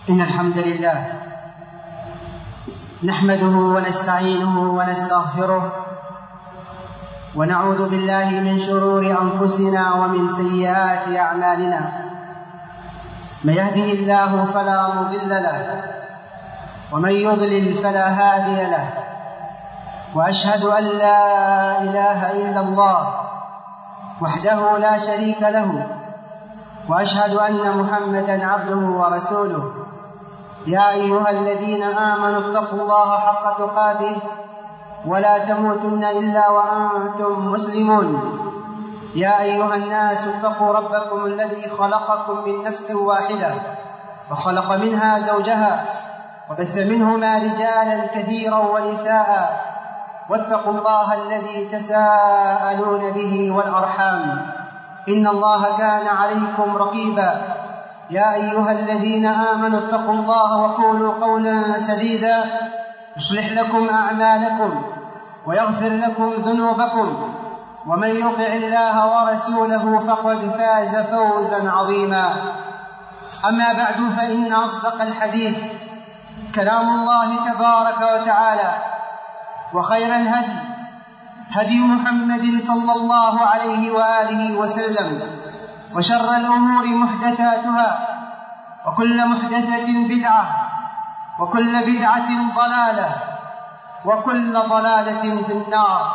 إن الحمد لله نحمده ونستعينه ونستغفره ونعوذ بالله من شرور أنفسنا ومن سيئات أعمالنا. من يهده الله فلا مضل له ومن يضلل فلا هادي له، وأشهد أن لا إله إلا الله وحده لا شريك له، وأشهد أن محمدًا عبده ورسوله. يا أيها الذين آمنوا اتقوا الله حق تقاته ولا تموتن إلا وأنتم مسلمون. يا أيها الناس اتقوا ربكم الذي خلقكم من نفس واحدة وخلق منها زوجها وبث منهما رجالا كثيرا ونساء، واتقوا الله الذي تساءلون به والأرحام، إن الله كان عليكم رقيبا. يا أيها الذين آمنوا اتقوا الله وقولوا قولا سديدا يصلح لكم أعمالكم ويغفر لكم ذنوبكم، ومن يطع الله ورسوله فقد فاز فوزا عظيما. أما بعد، فإن أصدق الحديث كلام الله تبارك وتعالى، وخير الهدي هدي محمد صلى الله عليه وآله وسلم، وشر الأمور محدثاتها، وكل محدثة بدعة، وكل بدعة ضلالة، وكل ضلالة في النار.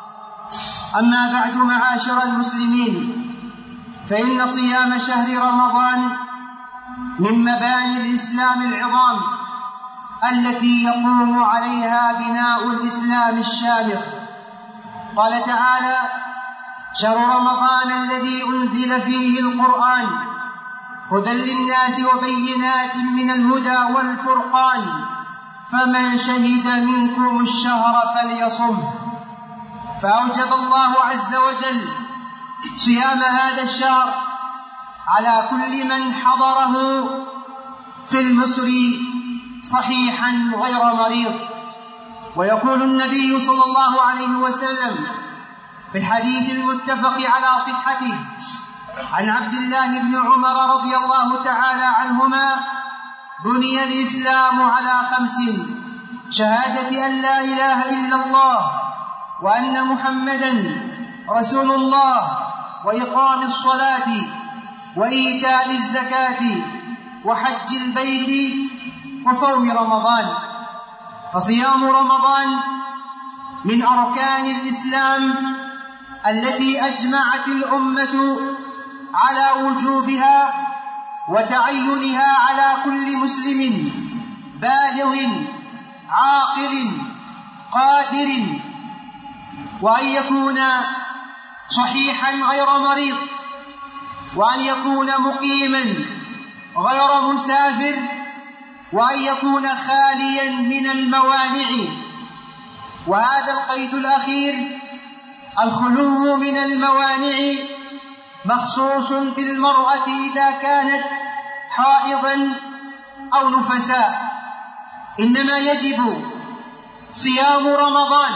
أما بعد، معاشر المسلمين، فإن صيام شهر رمضان من مباني الإسلام العظام التي يقوم عليها بناء الإسلام الشامخ. قال تعالى: شهر رمضان الذي أنزل فيه القرآن هدى للناس وبينات من الهدى والفرقان، فمن شهد منكم الشهر فليصمه. فأوجب الله عز وجل صيام هذا الشهر على كل من حضره في المصر صحيحا غير مريض. ويقول النبي صلى الله عليه وسلم في الحديث المتفق على صحته عن عبد الله بن عمر رضي الله تعالى عنهما: بني الإسلام على 5: شهادة أن لا إله إلا الله وأن محمدًا رسول الله، وإقام الصلاة، وإيتاء الزكاة، وحج البيت، وصوم رمضان. فصيام رمضان من أركان الإسلام التي أجمعت الأمة على وجوبها وتعينها على كل مسلم بالغ عاقل قادر، وأن يكون صحيحا غير مريض، وأن يكون مقيما غير مسافر، وأن يكون خاليا من الموانع. وهذا القيد الأخير، الخلو من الموانع، مخصوص بالمرأة إذا كانت حائضا أو نفساء. إنما يجب صيام رمضان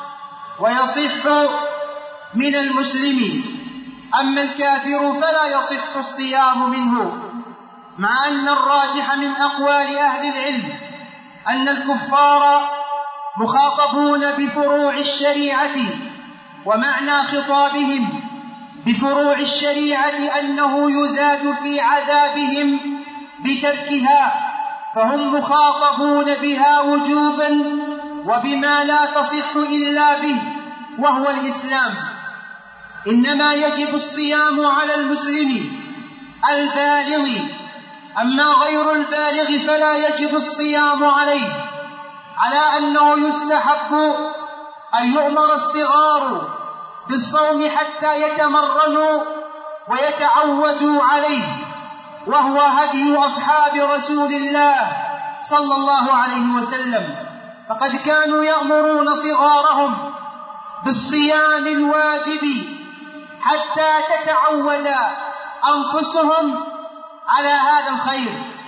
ويصح من المسلم، أما الكافر فلا يصح الصيام منه، مع أن الراجح من أقوال أهل العلم أن الكفار مخاطبون بفروع الشريعة، ومعنى خطابهم بفروع الشريعة أنه يزاد في عذابهم بتركها، فهم مخاطبون بها وجوبا وبما لا تصح إلا به، وهو الإسلام. إنما يجب الصيام على المسلم البالغ، أما غير البالغ فلا يجب الصيام عليه، على أنه يستحب أن يؤمر الصغار بالصوم حتى يتمرنوا ويتعودوا عليه، وهو هدي أصحاب رسول الله صلى الله عليه وسلم، فقد كانوا يأمرون صغارهم بالصيام الواجب حتى تتعود أنفسهم على هذا الخير.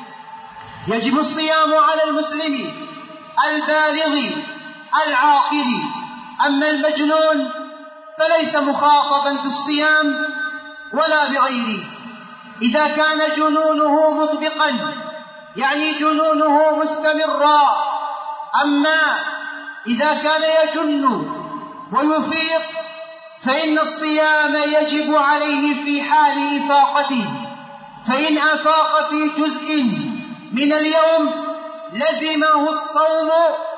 يجب الصيام على المسلم البالغ العاقل، أما المجنون فليس مخاطبا بالصيام ولا بغيره. إذا كان جنونه مطبقا يعني جنونه مستمرا. أما إذا كان يجن ويفيق فإن الصيام يجب عليه في حال إفاقته، فإن أفاق في جزء من اليوم لزمه الصوم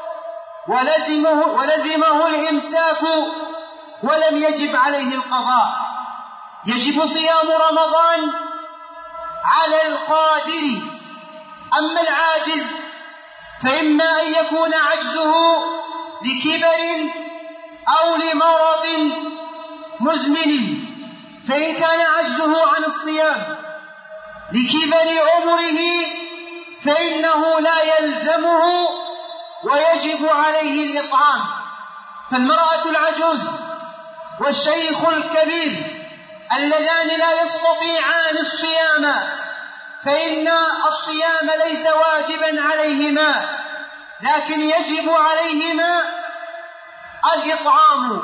ولزمه الإمساك ولم يجب عليه القضاء. يجب صيام رمضان على القادر، أما العاجز فإما أن يكون عجزه لكبر أو لمرض مزمن، فإن كان عجزه عن الصيام لكبر عمره فإنه لا يلزمه ويجب عليه الإطعام. فالمرأة العجوز والشيخ الكبير اللذان لا يستطيعان الصيام فإن الصيام ليس واجبا عليهما، لكن يجب عليهما الإطعام.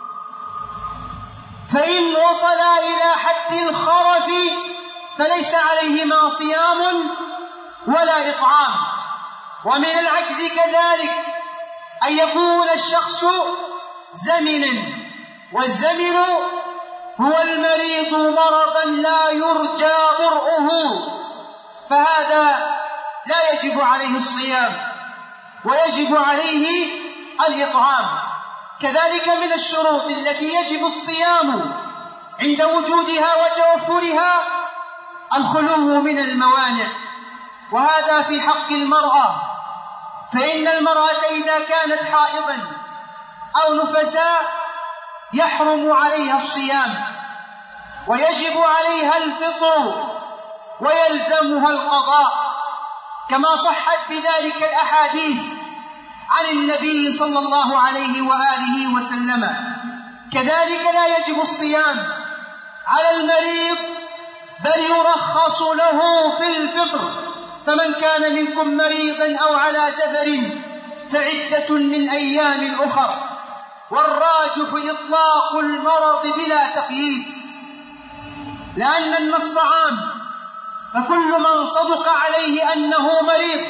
فإن وصلا إلى حد الخرف فليس عليهما صيام ولا إطعام. ومن العجز كذلك أن يكون الشخص زمنا، والزمن هو المريض مرضا لا يرجى برؤه، فهذا لا يجب عليه الصيام ويجب عليه الإطعام. كذلك من الشروط التي يجب الصيام عند وجودها وتوفرها الخلو من الموانع، وهذا في حق المرأة، فإن المرأة إذا كانت حائضا أو نفساء يحرم عليها الصيام ويجب عليها الفطر ويلزمها القضاء، كما صحت بذلك الأحاديث عن النبي صلى الله عليه وآله وسلم. كذلك لا يجب الصيام على المريض بل يرخص له في الفطر، فمن كان منكم مريضا أو على سفر فعدة من أيام أخر، والراجح إطلاق المرض بلا تقييد، لأن النص عام، فكل من صدق عليه أنه مريض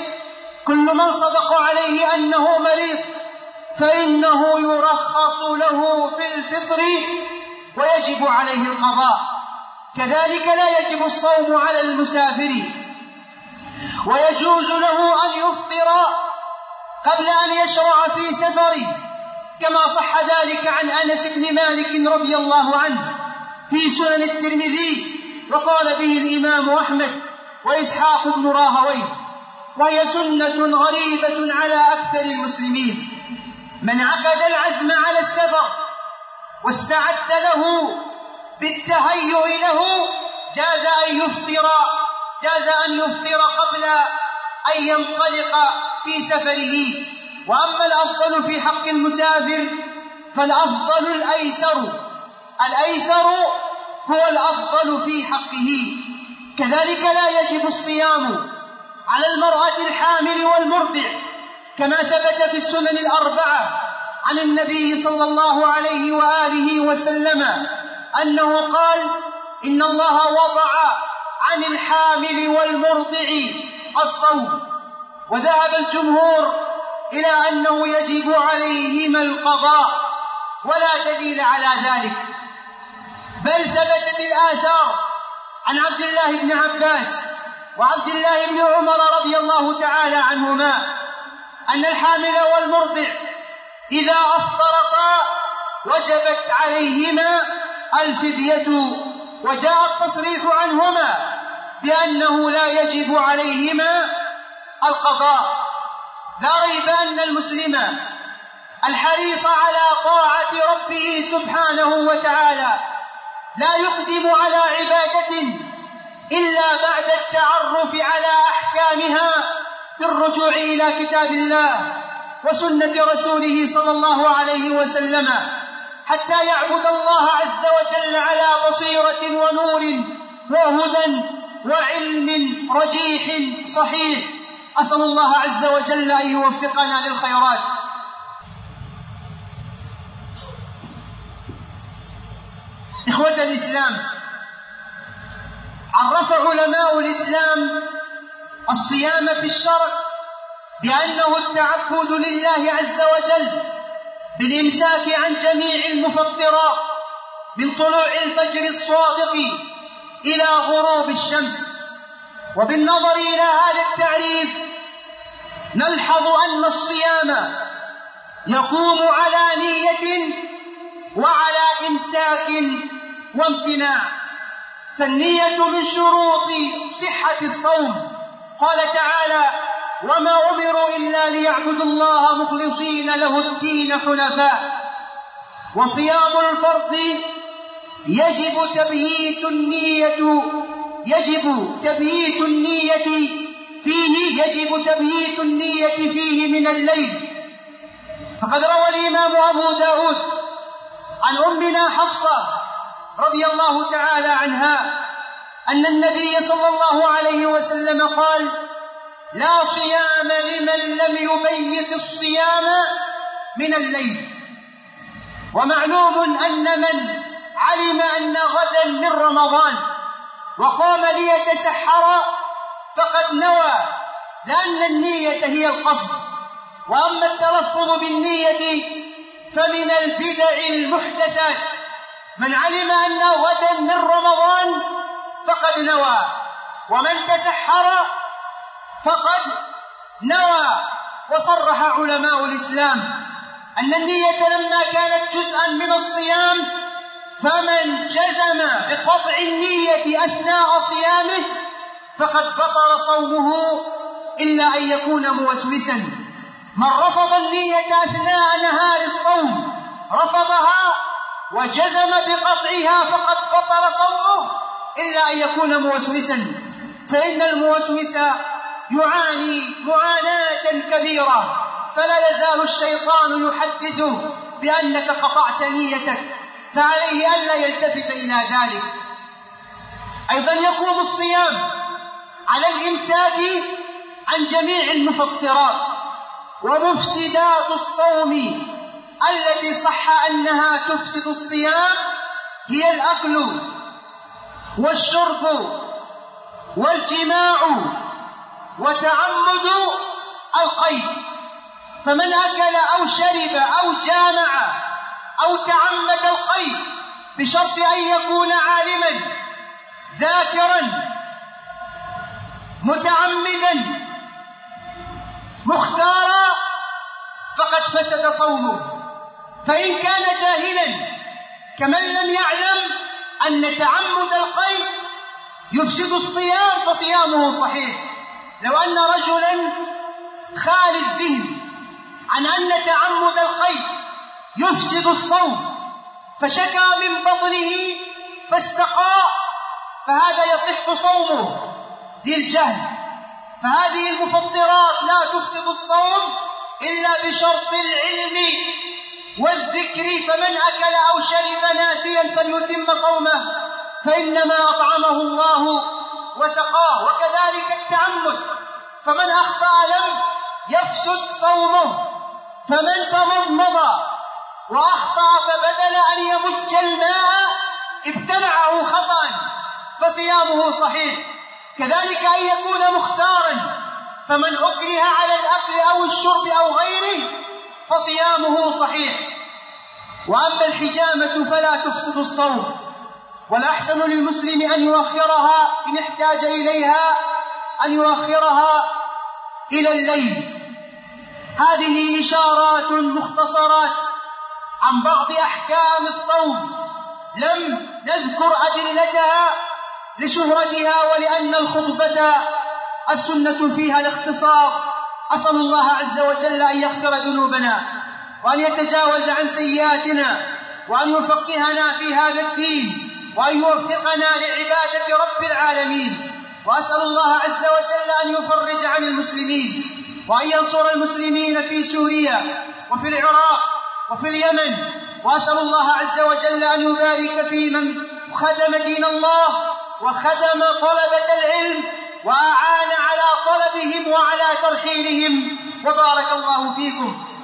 فإنه يرخص له في الفطر ويجب عليه القضاء. كذلك لا يجب الصوم على المسافر، ويجوز له أن يفطر قبل أن يشرع في سفره، كما صح ذلك عن أنس بن مالك رضي الله عنه في سنن الترمذي، وقال به الإمام أحمد وإسحاق بن راهويه، وهي سنة غريبة على أكثر المسلمين. من عقد العزم على السفر واستعد له بالتهيؤ له جاز أن يفطر قبل أن ينطلق في سفره. وأما الأفضل في حق المسافر فالأفضل الأيسر هو الأفضل في حقه. كذلك لا يجب الصيام على المرأة الحامل والمرضع، كما ثبت في السنن الأربعة عن النبي صلى الله عليه وآله وسلم أنه قال: إن الله وضع عن الحامل والمرضع الصوم. وذهب الجمهور إلى أنه يجب عليهما القضاء، ولا دليل على ذلك، بل ثبتت الآثار عن عبد الله بن عباس وعبد الله بن عمر رضي الله تعالى عنهما أن الحامل والمرضع إذا أفطرتا وجبت عليهما الفدية، وجاء التصريح عنهما بأنه لا يجب عليهما القضاء. لا ريب أن المسلم الحريص على طاعة ربه سبحانه وتعالى لا يقدم على عبادة إلا بعد التعرف على أحكامها بالرجوع إلى كتاب الله وسنة رسوله صلى الله عليه وسلم، حتى يعبد الله عز وجل على بصيرة ونور وهدى وعلم رجيح صحيح. أسأل الله عز وجل أن يوفقنا للخيرات. إخوة الإسلام، عرف علماء الإسلام الصيام في الشرع بأنه التعبد لله عز وجل بالإمساك عن جميع المفطرات من طلوع الفجر الصادق إلى غروب الشمس. وبالنظر إلى هذا التعريف نلحظ أن الصيام يقوم على نية وعلى إمساك وامتناع، فالنية من شروط صحة الصوم. قال تعالى: وما أمروا إلا ليعبدوا الله مخلصين له الدين حنفاء. وصيام الفرض يجب تبييت النية فيه من الليل. فقد روى الإمام أبو داود عن أمنا حفصة رضي الله تعالى عنها أن النبي صلى الله عليه وسلم قال: لا صيام لمن لم يبيت الصيام من الليل. ومعلوم أن من علم أن غدا من رمضان وقام ليتسحر فقد نوى، لأن النية هي القصد. وأما التلفظ بالنية فمن البدع المحدثات. من علم أن غدا من رمضان فقد نوى، ومن تسحر فقد نوى. وصرح علماء الإسلام أن النية لما كانت جزءا من الصيام فمن جزم بقطع النية أثناء صيامه فقد بطل صومه إلا أن يكون موسوسا. من رفض النية أثناء نهار الصوم رفضها وجزم بقطعها فقد بطل صومه إلا أن يكون موسوسا، فإن الموسوس يعاني معاناة كبيرة، فلا يزال الشيطان يحدثه بأنك قطعت نيتك، فعليه ألا يلتفت إلى ذلك. أيضا يقوم الصيام على الإمساك عن جميع المفطرات ومفسدات الصوم التي صح أنها تفسد الصيام هي الأكل والشرب والجماع وتعمد القيد. فمن أكل أو شرب أو جامع أو تعمد القيد بشرط أن يكون عالما ذاكرا متعمدا مختارا فقد فسد صومه. فإن كان جاهلا كمن لم يعلم أن تعمد القيد يفسد الصيام فصيامه صحيح. لو أن رجلا خالي الذهن عن أن تعمد القيد يفسد الصوم فشكى من بطنه فاستقاء فهذا يصح صومه للجهل. فهذه المفطرات لا تفسد الصوم إلا بشرط العلم والذكر. فمن أكل أو شرب ناسيا فليتم صومه فإنما أطعمه الله وسقاه. وكذلك التعمد، فمن أخطأ لم يفسد صومه. فمن تمضمض وأخطأ فبدل أن يمج الماء ابتلعه خطأ فصيامه صحيح. كذلك أن يكون مختارا، فمن أكره على الأكل أو الشرب أو غيره فصيامه صحيح. وأما الحجامة فلا تفسد الصوم، والأحسن للمسلم أن يؤخرها إن احتاج إليها، أن يؤخرها إلى الليل. هذه إشارات مختصرات عن بعض أحكام الصوم، لم نذكر أدلتها لشهرتها ولأن الخطبة السنة فيها الاختصار. أسأل الله عز وجل أن يغفر ذنوبنا وأن يتجاوز عن سيئاتنا وأن يفقهنا في هذا الدين وأن يوفقنا لعبادة رب العالمين. وأسأل الله عز وجل أن يفرج عن المسلمين وأن ينصر المسلمين في سوريا وفي العراق وفي اليمن. وأسأل الله عز وجل أن يبارك في من خدم دين الله وخدم طلبة العلم وأعان على طلبهم وعلى ترحيلهم. وبارك الله فيكم.